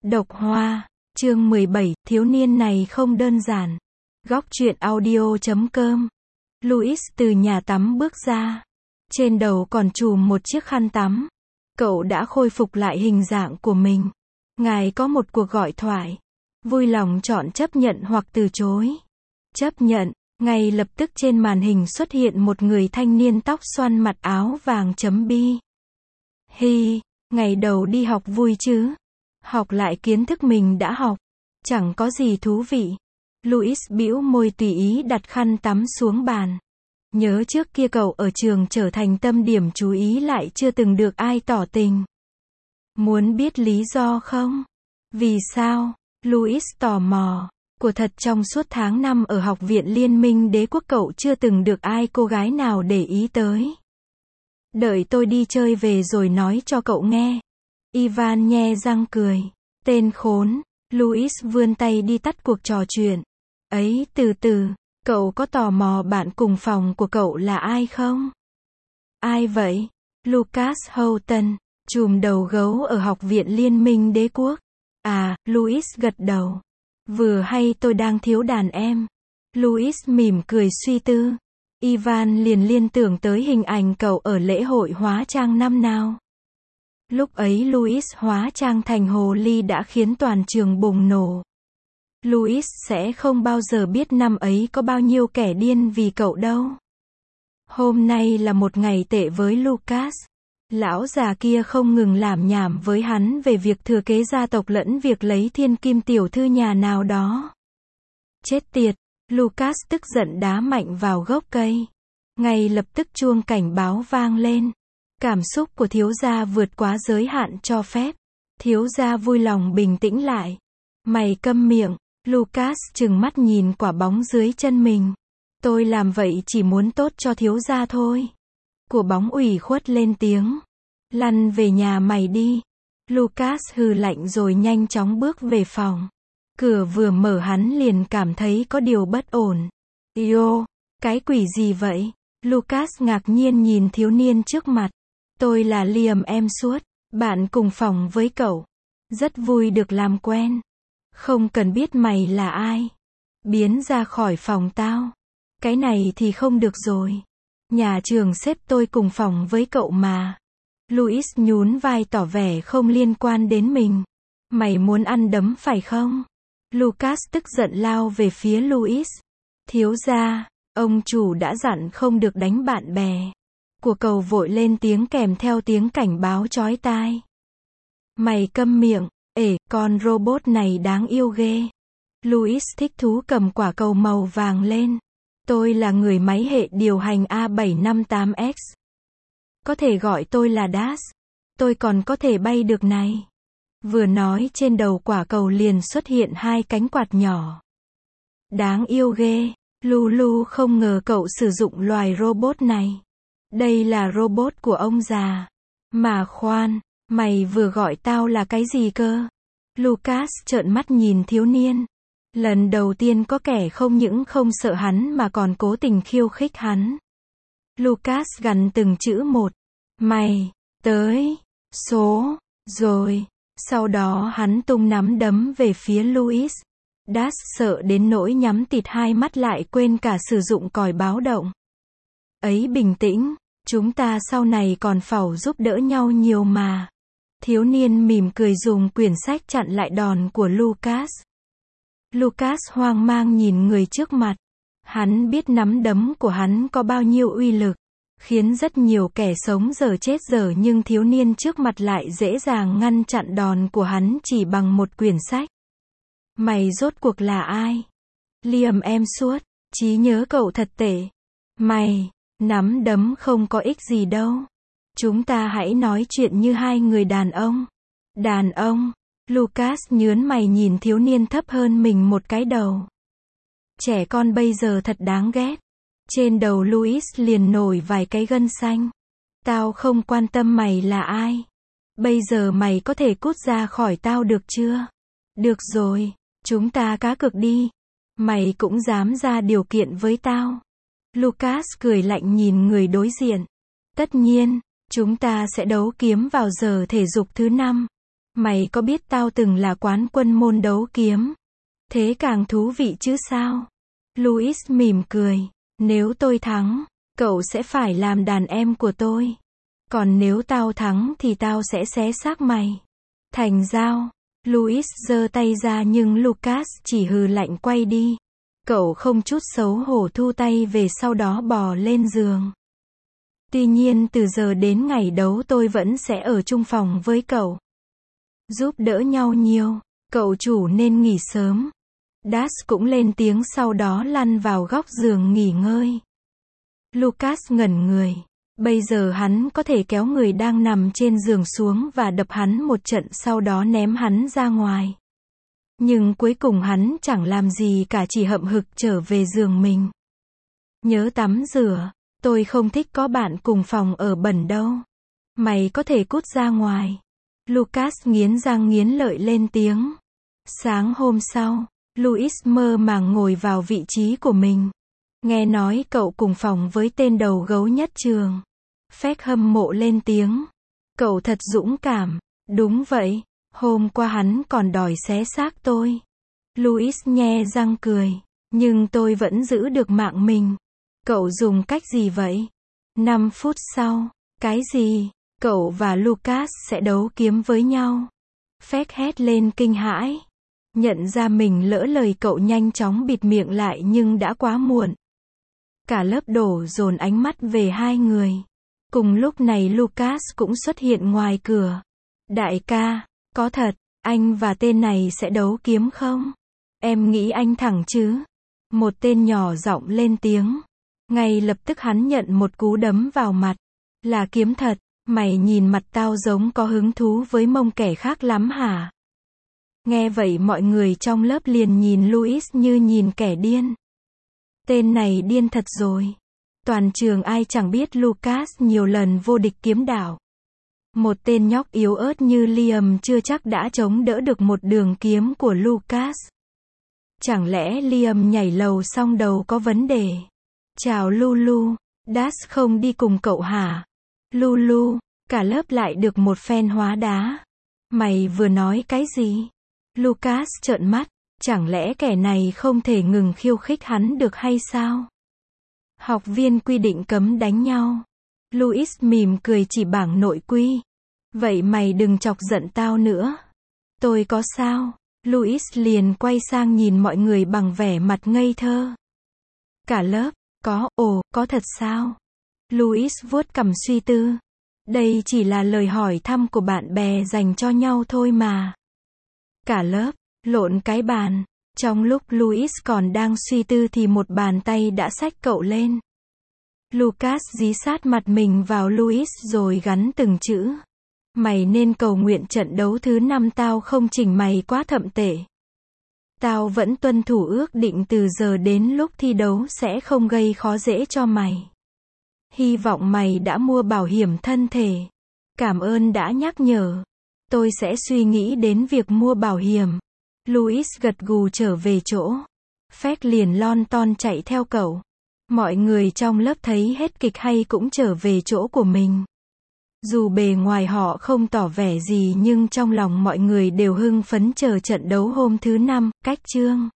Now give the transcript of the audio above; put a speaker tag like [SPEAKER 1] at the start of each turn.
[SPEAKER 1] Độc Hoa, chương 17, thiếu niên này không đơn giản. Góc truyện audio.com. Louis từ nhà tắm bước ra. Trên đầu còn trùm một chiếc khăn tắm. Cậu đã khôi phục lại hình dạng của mình. Ngài có một cuộc gọi thoại. Vui lòng chọn chấp nhận hoặc từ chối. Chấp nhận. Ngay lập tức trên màn hình xuất hiện một người thanh niên tóc xoăn mặc áo vàng chấm bi. Hi, ngày đầu đi học vui chứ? Học lại kiến thức mình đã học. Chẳng có gì thú vị. Louis bĩu môi tùy ý đặt khăn tắm xuống bàn. Nhớ trước kia cậu ở trường trở thành tâm điểm chú ý lại chưa từng được ai tỏ tình. Muốn biết lý do không? Vì sao? Louis tò mò. Của thật trong suốt tháng năm ở Học viện Liên minh Đế quốc cậu chưa từng được ai cô gái nào để ý tới. Đợi tôi đi chơi về rồi nói cho cậu nghe. Ivan nhe răng cười. Tên khốn. Louis vươn tay đi tắt cuộc trò chuyện. Ấy, từ từ, cậu có tò mò bạn cùng phòng của cậu là ai không? Ai vậy? Lucas Houghton, trùm đầu gấu ở Học viện Liên minh Đế quốc. À, Louis gật đầu. Vừa hay tôi đang thiếu đàn em. Louis mỉm cười suy tư. Ivan liền liên tưởng tới hình ảnh cậu ở lễ hội hóa trang năm nào. Lúc ấy Louis hóa trang thành hồ ly đã khiến toàn trường bùng nổ. Louis sẽ không bao giờ biết năm ấy có bao nhiêu kẻ điên vì cậu đâu. Hôm nay là một ngày tệ với Lucas. Lão già kia không ngừng lảm nhảm với hắn về việc thừa kế gia tộc lẫn việc lấy thiên kim tiểu thư nhà nào đó. Chết tiệt, Lucas tức giận đá mạnh vào gốc cây. Ngay lập tức chuông cảnh báo vang lên. Cảm xúc của thiếu gia vượt quá giới hạn cho phép. Thiếu gia vui lòng bình tĩnh lại. Mày câm miệng. Lucas trừng mắt nhìn quả bóng dưới chân mình. Tôi làm vậy chỉ muốn tốt cho thiếu gia thôi. Của bóng ủy khuất lên tiếng. Lăn về nhà mày đi. Lucas hừ lạnh rồi nhanh chóng bước về phòng. Cửa vừa mở hắn liền cảm thấy có điều bất ổn. Yo, cái quỷ gì vậy? Lucas ngạc nhiên nhìn thiếu niên trước mặt. Tôi là Liam Hemsworth, bạn cùng phòng với cậu. Rất vui được làm quen. Không cần biết mày là ai. Biến ra khỏi phòng tao. Cái này thì không được rồi. Nhà trường xếp tôi cùng phòng với cậu mà. Louis nhún vai tỏ vẻ không liên quan đến mình. Mày muốn ăn đấm phải không? Lucas tức giận lao về phía Louis. Thiếu gia, ông chủ đã dặn không được đánh bạn bè. Của cậu vội lên tiếng kèm theo tiếng cảnh báo chói tai. Mày câm miệng, con robot này đáng yêu ghê. Louis thích thú cầm quả cầu màu vàng lên. Tôi là người máy hệ điều hành A758X. Có thể gọi tôi là Dash. Tôi còn có thể bay được này. Vừa nói trên đầu quả cầu liền xuất hiện hai cánh quạt nhỏ. Đáng yêu ghê. Lulu không ngờ cậu sử dụng loài robot này. Đây là robot của ông già. Mà khoan, mày vừa gọi tao là cái gì cơ? Lucas trợn mắt nhìn thiếu niên. Lần đầu tiên có kẻ không những không sợ hắn mà còn cố tình khiêu khích hắn. Lucas gằn từng chữ một. Mày, tới, số, rồi. Sau đó hắn tung nắm đấm về phía Louis. Dash sợ đến nỗi nhắm tịt hai mắt lại quên cả sử dụng còi báo động. Ấy bình tĩnh, chúng ta sau này còn phàu giúp đỡ nhau nhiều mà. Thiếu niên mỉm cười dùng quyển sách chặn lại đòn của Lucas. Lucas hoang mang nhìn người trước mặt. Hắn biết nắm đấm của hắn có bao nhiêu uy lực. Khiến rất nhiều kẻ sống dở chết dở nhưng thiếu niên trước mặt lại dễ dàng ngăn chặn đòn của hắn chỉ bằng một quyển sách. Mày rốt cuộc là ai? Liam Hemsworth, trí nhớ cậu thật tệ. Mày, nắm đấm không có ích gì đâu. Chúng ta hãy nói chuyện như hai người đàn ông. Đàn ông? Lucas nhướng mày nhìn thiếu niên thấp hơn mình một cái đầu. Trẻ con bây giờ thật đáng ghét. Trên đầu Louis liền nổi vài cái gân xanh. Tao không quan tâm mày là ai. Bây giờ mày có thể cút ra khỏi tao được chưa? Được rồi, chúng ta cá cược đi. Mày cũng dám ra điều kiện với tao. Lucas cười lạnh nhìn người đối diện. Tất nhiên, chúng ta sẽ đấu kiếm vào giờ thể dục thứ 5. Mày có biết tao từng là quán quân môn đấu kiếm? Thế càng thú vị chứ sao? Louis mỉm cười. Nếu tôi thắng, cậu sẽ phải làm đàn em của tôi. Còn nếu tao thắng thì tao sẽ xé xác mày. Thành giao. Louis giơ tay ra nhưng Lucas chỉ hừ lạnh quay đi. Cậu không chút xấu hổ thu tay về, sau đó bò lên giường. Tuy nhiên từ giờ đến ngày đấu tôi vẫn sẽ ở chung phòng với cậu. Giúp đỡ nhau nhiều. Cậu chủ nên nghỉ sớm. Das cũng lên tiếng, sau đó lăn vào góc giường nghỉ ngơi. Lucas ngẩn người. Bây giờ hắn có thể kéo người đang nằm trên giường xuống và đập hắn một trận, sau đó ném hắn ra ngoài. Nhưng cuối cùng hắn chẳng làm gì cả, chỉ hậm hực trở về giường mình. Nhớ tắm rửa. Tôi không thích có bạn cùng phòng ở bẩn đâu. Mày có thể cút ra ngoài. Lucas nghiến răng nghiến lợi lên tiếng. Sáng hôm sau, Louis mơ màng ngồi vào vị trí của mình. Nghe nói cậu cùng phòng với tên đầu gấu nhất trường. Phép hâm mộ lên tiếng. Cậu thật dũng cảm. Đúng vậy, hôm qua hắn còn đòi xé xác tôi. Louis nhe răng cười. Nhưng tôi vẫn giữ được mạng mình. Cậu dùng cách gì vậy? 5 phút sau. Cái gì? Cậu và Lucas sẽ đấu kiếm với nhau. Phép hét lên kinh hãi. Nhận ra mình lỡ lời, cậu nhanh chóng bịt miệng lại nhưng đã quá muộn. Cả lớp đổ dồn ánh mắt về hai người. Cùng lúc này Lucas cũng xuất hiện ngoài cửa. Đại ca, có thật, anh và tên này sẽ đấu kiếm không? Em nghĩ anh thẳng chứ? Một tên nhỏ giọng lên tiếng. Ngay lập tức hắn nhận một cú đấm vào mặt. Là kiếm thật, mày nhìn mặt tao giống có hứng thú với mông kẻ khác lắm hả? Nghe vậy mọi người trong lớp liền nhìn Louis như nhìn kẻ điên. Tên này điên thật rồi. Toàn trường ai chẳng biết Lucas nhiều lần vô địch kiếm đạo. Một tên nhóc yếu ớt như Liam chưa chắc đã chống đỡ được một đường kiếm của Lucas. Chẳng lẽ Liam nhảy lầu xong đầu có vấn đề? Chào Lulu, Das không đi cùng cậu hả? Lulu, cả lớp lại được một phen hóa đá. Mày vừa nói cái gì? Lucas trợn mắt, chẳng lẽ kẻ này không thể ngừng khiêu khích hắn được hay sao? Học viên quy định cấm đánh nhau. Louis mỉm cười chỉ bảng nội quy. Vậy mày đừng chọc giận tao nữa. Tôi có sao? Louis liền quay sang nhìn mọi người bằng vẻ mặt ngây thơ. Cả lớp, có thật sao? Louis vuốt cằm suy tư. Đây chỉ là lời hỏi thăm của bạn bè dành cho nhau thôi mà. Cả lớp, lộn cái bàn. Trong lúc Louis còn đang suy tư thì một bàn tay đã xách cậu lên. Lucas dí sát mặt mình vào Louis rồi gắn từng chữ. Mày nên cầu nguyện trận đấu thứ 5 tao không chỉnh mày quá thậm tệ. Tao vẫn tuân thủ ước định từ giờ đến lúc thi đấu sẽ không gây khó dễ cho mày. Hy vọng mày đã mua bảo hiểm thân thể. Cảm ơn đã nhắc nhở. Tôi sẽ suy nghĩ đến việc mua bảo hiểm. Louis gật gù trở về chỗ. Phép liền lon ton chạy theo cậu. Mọi người trong lớp thấy hết kịch hay cũng trở về chỗ của mình. Dù bề ngoài họ không tỏ vẻ gì nhưng trong lòng mọi người đều hưng phấn chờ trận đấu hôm thứ 5, cách chương.